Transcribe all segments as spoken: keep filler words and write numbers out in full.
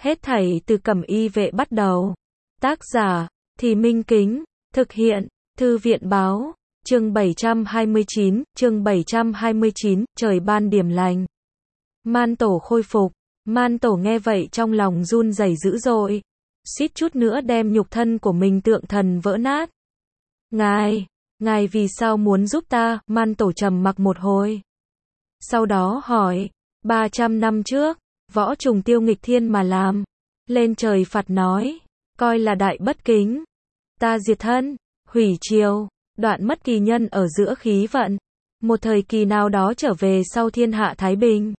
Hết thảy từ Cẩm Y Vệ bắt đầu. Tác giả, Thì Minh Kính, thực hiện, Thư viện báo, chương bảy trăm hai mươi chín, chương bảy trăm hai mươi chín, trời ban điểm lành. Man Tổ khôi phục, Man Tổ nghe vậy trong lòng run rẩy dữ dội, suýt chút nữa đem nhục thân của mình tượng thần vỡ nát. Ngài, ngài vì sao muốn giúp ta? Man Tổ trầm mặc một hồi. Sau đó hỏi, ba trăm năm trước, võ trùng tiêu nghịch thiên mà làm. Lên trời phạt nói, coi là đại bất kính. Ta diệt thân, hủy triều, đoạn mất kỳ nhân ở giữa khí vận. Một thời kỳ nào đó trở về sau thiên hạ thái bình.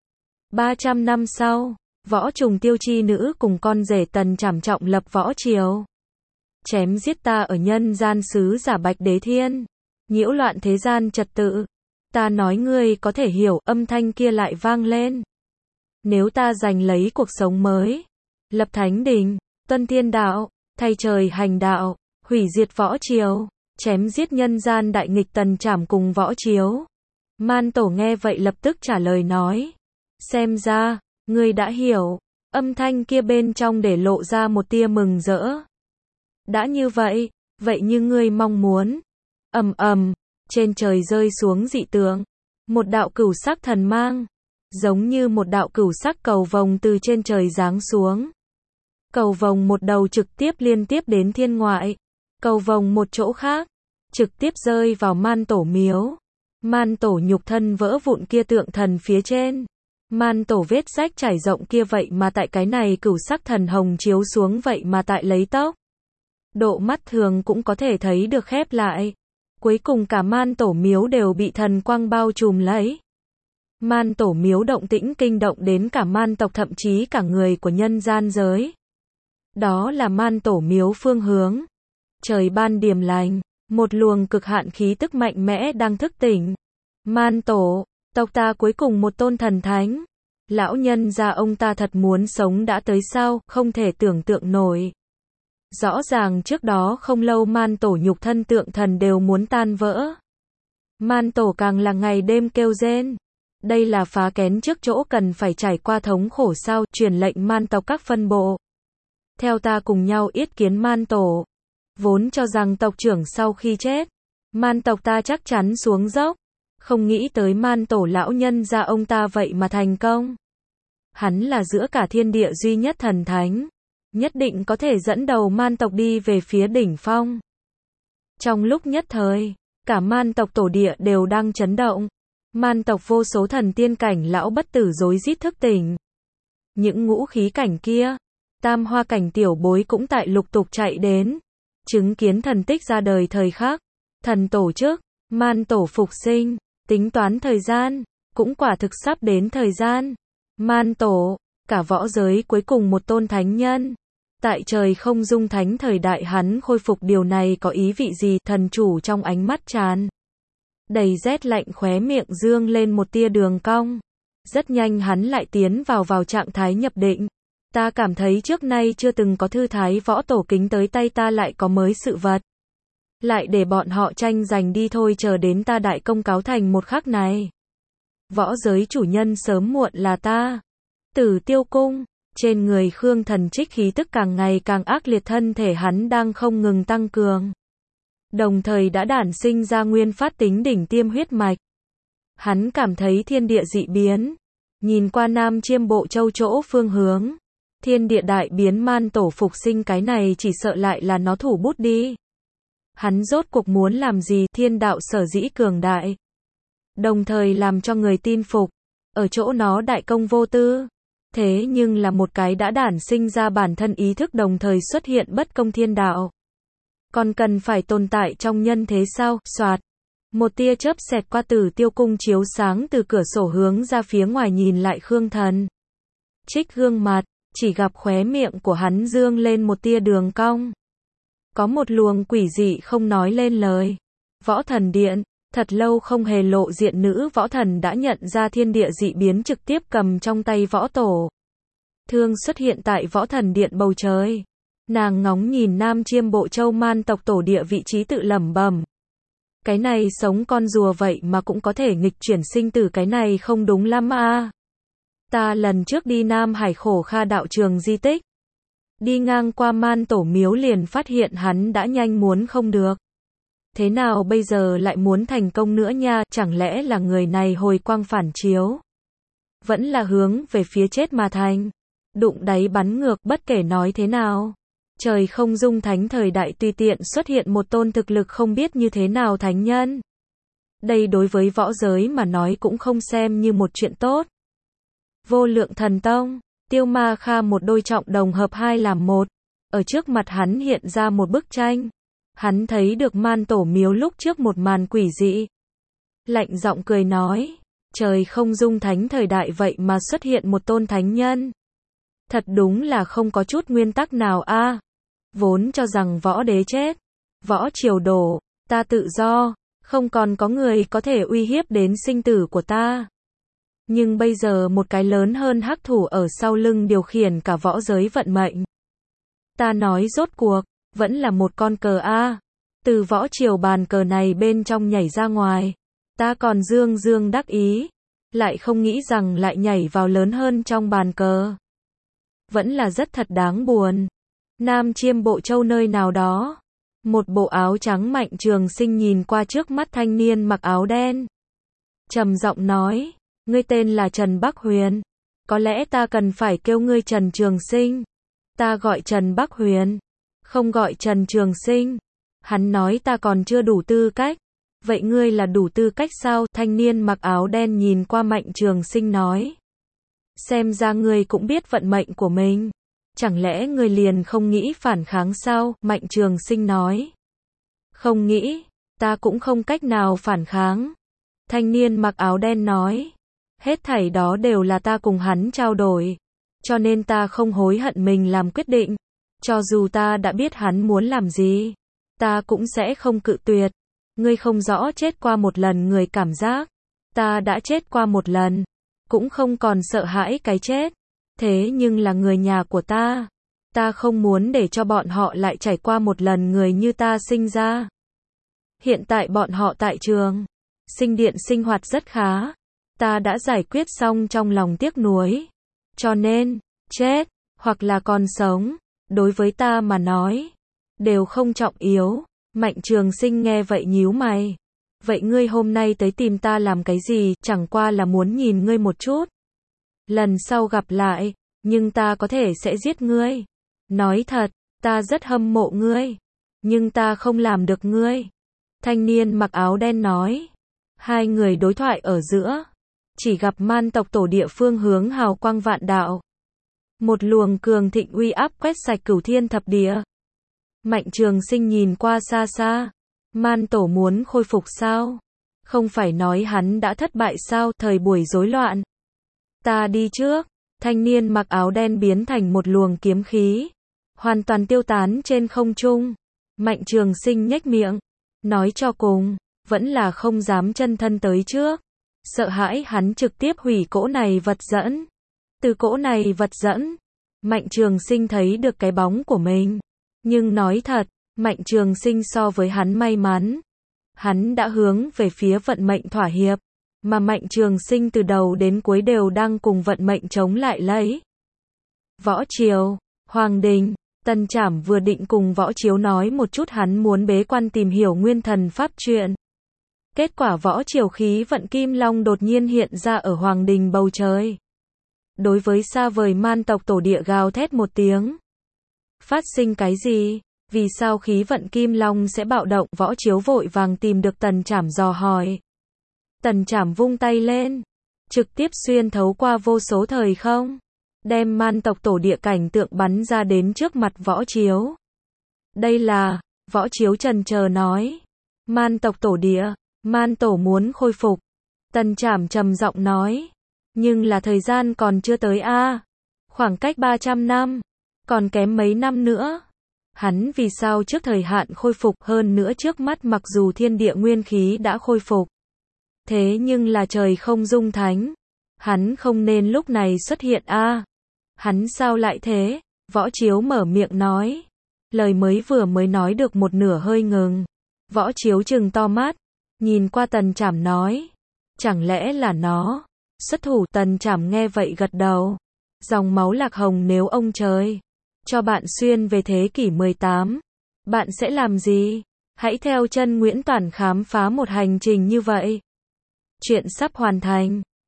ba trăm năm sau, võ trùng tiêu chi nữ cùng con rể Tần Trảm Trọng lập võ triều. Chém giết ta ở nhân gian sứ giả Bạch Đế Thiên. Nhiễu loạn thế gian trật tự. Ta nói ngươi có thể hiểu, âm thanh kia lại vang lên. Nếu ta giành lấy cuộc sống mới, lập thánh đình, tuân thiên đạo, thay trời hành đạo, hủy diệt võ triều, chém giết nhân gian đại nghịch Tần Trảm cùng võ triều. Man Tổ nghe vậy lập tức trả lời nói, xem ra, ngươi đã hiểu. Âm thanh kia bên trong để lộ ra một tia mừng rỡ. Đã như vậy, vậy như ngươi mong muốn. Ầm ầm, trên trời rơi xuống dị tượng, một đạo cửu sắc thần mang, giống như một đạo cửu sắc cầu vồng từ trên trời giáng xuống. Cầu vồng một đầu trực tiếp liên tiếp đến thiên ngoại, cầu vồng một chỗ khác, trực tiếp rơi vào Man Tổ miếu. Man Tổ nhục thân vỡ vụn kia tượng thần phía trên. Man Tổ vết rách trải rộng kia vậy mà tại cái này cửu sắc thần hồng chiếu xuống vậy mà tại lấy tốc. Độ mắt thường cũng có thể thấy được khép lại. Cuối cùng cả Man Tổ miếu đều bị thần quang bao trùm lấy. Man Tổ miếu động tĩnh kinh động đến cả Man tộc thậm chí cả người của nhân gian giới. Đó là Man Tổ miếu phương hướng. Trời ban điểm lành, một luồng cực hạn khí tức mạnh mẽ đang thức tỉnh. Man Tổ, tộc ta cuối cùng một tôn thần thánh. Lão nhân gia ông ta thật muốn sống đã tới sao, không thể tưởng tượng nổi. Rõ ràng trước đó không lâu Man Tổ nhục thân tượng thần đều muốn tan vỡ. Man Tổ càng là ngày đêm kêu rên. Đây là phá kén trước chỗ cần phải trải qua thống khổ sao, truyền lệnh Man tộc các phân bộ. Theo ta cùng nhau yết kiến Man Tổ. Vốn cho rằng tộc trưởng sau khi chết, Man tộc ta chắc chắn xuống dốc. Không nghĩ tới Man Tổ lão nhân gia ông ta vậy mà thành công. Hắn là giữa cả thiên địa duy nhất thần thánh. Nhất định có thể dẫn đầu Man tộc đi về phía đỉnh phong. Trong lúc nhất thời, cả Man tộc tổ địa đều đang chấn động. Man tộc vô số thần tiên cảnh lão bất tử rối rít thức tỉnh. Những ngũ khí cảnh kia, tam hoa cảnh tiểu bối cũng tại lục tục chạy đến. Chứng kiến thần tích ra đời thời khắc. Thần tổ chức, Man Tổ phục sinh, tính toán thời gian, cũng quả thực sắp đến thời gian. Man Tổ, cả võ giới cuối cùng một tôn thánh nhân. Tại trời không dung thánh thời đại hắn khôi phục điều này có ý vị gì? Thần chủ trong ánh mắt tràn đầy rét lạnh, khóe miệng dương lên một tia đường cong. Rất nhanh hắn lại tiến vào vào trạng thái nhập định. Ta cảm thấy trước nay chưa từng có thư thái võ tổ kính tới tay ta lại có mới sự vật. Lại để bọn họ tranh giành đi thôi, chờ đến ta đại công cáo thành một khắc này. Võ giới chủ nhân sớm muộn là ta. Tử Tiêu Cung, trên người Khương Thần Trích khí tức càng ngày càng ác liệt, thân thể hắn đang không ngừng tăng cường. Đồng thời đã đản sinh ra nguyên phát tính đỉnh tiêm huyết mạch. Hắn cảm thấy thiên địa dị biến. Nhìn qua Nam Chiêm Bộ Châu chỗ phương hướng. Thiên địa đại biến, Man Tổ phục sinh, cái này chỉ sợ lại là nó thủ bút đi. Hắn rốt cuộc muốn làm gì? Thiên đạo sở dĩ cường đại. Đồng thời làm cho người tin phục. Ở chỗ nó đại công vô tư. Thế nhưng là một cái đã đản sinh ra bản thân ý thức đồng thời xuất hiện bất công thiên đạo. Còn cần phải tồn tại trong nhân thế sao? Soạt. Một tia chớp xẹt qua Tử Tiêu Cung chiếu sáng từ cửa sổ hướng ra phía ngoài, nhìn lại Khương Thần Trích gương mặt, chỉ gặp khóe miệng của hắn dương lên một tia đường cong. Có một luồng quỷ dị không nói lên lời. Võ Thần Điện, thật lâu không hề lộ diện nữ võ thần đã nhận ra thiên địa dị biến, trực tiếp cầm trong tay võ tổ thương xuất hiện tại Võ Thần Điện bầu trời. Nàng ngóng nhìn Nam Chiêm Bộ Châu Man tộc tổ địa vị trí, tự lẩm bẩm. Cái này sống con rùa vậy mà cũng có thể nghịch chuyển sinh tử, cái này không đúng lắm a. Ta lần trước đi Nam Hải Khổ Kha đạo trường di tích, đi ngang qua Man Tổ miếu liền phát hiện hắn đã nhanh muốn không được. Thế nào bây giờ lại muốn thành công nữa nha, chẳng lẽ là người này hồi quang phản chiếu? Vẫn là hướng về phía chết mà thành. Đụng đáy bắn ngược, bất kể nói thế nào. Trời không dung thánh thời đại tùy tiện xuất hiện một tôn thực lực không biết như thế nào thánh nhân. Đây đối với võ giới mà nói cũng không xem như một chuyện tốt. Vô Lượng Thần Tông, Tiêu Ma Kha một đôi trọng đồng hợp hai làm một. Ở trước mặt hắn hiện ra một bức tranh. Hắn thấy được Man Tổ miếu lúc trước một màn quỷ dị. Lạnh giọng cười nói, trời không dung thánh thời đại vậy mà xuất hiện một tôn thánh nhân. Thật đúng là không có chút nguyên tắc nào a. À, vốn cho rằng võ đế chết, võ triều đổ, ta tự do, không còn có người có thể uy hiếp đến sinh tử của ta. Nhưng bây giờ một cái lớn hơn hắc thủ ở sau lưng điều khiển cả võ giới vận mệnh. Ta nói rốt cuộc, vẫn là một con cờ a. À, từ võ triều bàn cờ này bên trong nhảy ra ngoài. Ta còn dương dương đắc ý, lại không nghĩ rằng lại nhảy vào lớn hơn trong bàn cờ. Vẫn là rất thật đáng buồn. Nam Chiêm Bộ Châu nơi nào đó, một bộ áo trắng Mạnh Trường Sinh nhìn qua trước mắt thanh niên mặc áo đen. Trầm giọng nói, ngươi tên là Trần Bắc Huyền. Có lẽ ta cần phải kêu ngươi Trần Trường Sinh. Ta gọi Trần Bắc Huyền, không gọi Trần Trường Sinh. Hắn nói ta còn chưa đủ tư cách. Vậy ngươi là đủ tư cách sao? Thanh niên mặc áo đen nhìn qua Mạnh Trường Sinh nói. Xem ra ngươi cũng biết vận mệnh của mình. Chẳng lẽ ngươi liền không nghĩ phản kháng sao? Mạnh Trường Sinh nói. Không nghĩ, ta cũng không cách nào phản kháng. Thanh niên mặc áo đen nói. Hết thảy đó đều là ta cùng hắn trao đổi. Cho nên ta không hối hận mình làm quyết định. Cho dù ta đã biết hắn muốn làm gì, ta cũng sẽ không cự tuyệt. Ngươi không rõ chết qua một lần người cảm giác. Ta đã chết qua một lần, cũng không còn sợ hãi cái chết. Thế nhưng là người nhà của ta. Ta không muốn để cho bọn họ lại trải qua một lần người như ta sinh ra. Hiện tại bọn họ tại trường Sinh Điện sinh hoạt rất khá. Ta đã giải quyết xong trong lòng tiếc nuối. Cho nên, chết, hoặc là còn sống, đối với ta mà nói, đều không trọng yếu. Mạnh Trường Sinh nghe vậy nhíu mày. Vậy ngươi hôm nay tới tìm ta làm cái gì? Chẳng qua là muốn nhìn ngươi một chút. Lần sau gặp lại, nhưng ta có thể sẽ giết ngươi. Nói thật, ta rất hâm mộ ngươi, nhưng ta không làm được ngươi. Thanh niên mặc áo đen nói. Hai người đối thoại ở giữa, chỉ gặp Man tộc tổ địa phương hướng hào quang vạn đạo. Một luồng cường thịnh uy áp quét sạch cửu thiên thập địa. Mạnh Trường Sinh nhìn qua xa xa. Man tổ muốn khôi phục sao? Không phải nói hắn đã thất bại sao? Thời buổi rối loạn. Ta đi trước. Thanh niên mặc áo đen biến thành một luồng kiếm khí, hoàn toàn tiêu tán trên không trung. Mạnh Trường Sinh nhếch miệng, nói cho cùng, vẫn là không dám chân thân tới trước. Sợ hãi hắn trực tiếp hủy cỗ này vật dẫn. Từ cỗ này vật dẫn, Mạnh Trường Sinh thấy được cái bóng của mình. Nhưng nói thật, Mạnh Trường Sinh so với hắn may mắn. Hắn đã hướng về phía vận mệnh thỏa hiệp, mà Mạnh Trường Sinh từ đầu đến cuối đều đang cùng vận mệnh chống lại lấy. Võ Triều, Hoàng Đình, Tần Trảm vừa định cùng Võ Chiếu nói một chút hắn muốn bế quan tìm hiểu nguyên thần pháp chuyện. Kết quả Võ Triều khí vận Kim Long đột nhiên hiện ra ở Hoàng Đình bầu trời. Đối với xa vời Man tộc tổ địa gào thét một tiếng. Phát sinh cái gì? Vì sao khí vận Kim Long sẽ bạo động? Võ Chiếu vội vàng tìm được Tần Trảm dò hỏi. Tần Trảm vung tay lên, trực tiếp xuyên thấu qua vô số thời không, đem Man tộc tổ địa cảnh tượng bắn ra đến trước mặt Võ Chiếu. Đây là, Võ Chiếu chần chờ nói, Man tộc tổ địa, Man tổ muốn khôi phục. Tần Trảm trầm giọng nói, nhưng là thời gian còn chưa tới a, à, khoảng cách ba trăm năm, còn kém mấy năm nữa. Hắn vì sao trước thời hạn khôi phục, hơn nữa trước mắt mặc dù thiên địa nguyên khí đã khôi phục, thế nhưng là trời không dung thánh. Hắn không nên lúc này xuất hiện a. À, hắn sao lại thế? Võ Chiếu mở miệng nói. Lời mới vừa mới nói được một nửa hơi ngừng. Võ Chiếu trừng to mắt, nhìn qua Tần Trảm nói, chẳng lẽ là nó xuất thủ. Tần Trảm nghe vậy gật đầu. Dòng máu Lạc Hồng nếu ông trời cho bạn xuyên về thế kỷ mười tám, bạn sẽ làm gì? Hãy theo chân Nguyễn Toản khám phá một hành trình như vậy. Chuyện sắp hoàn thành.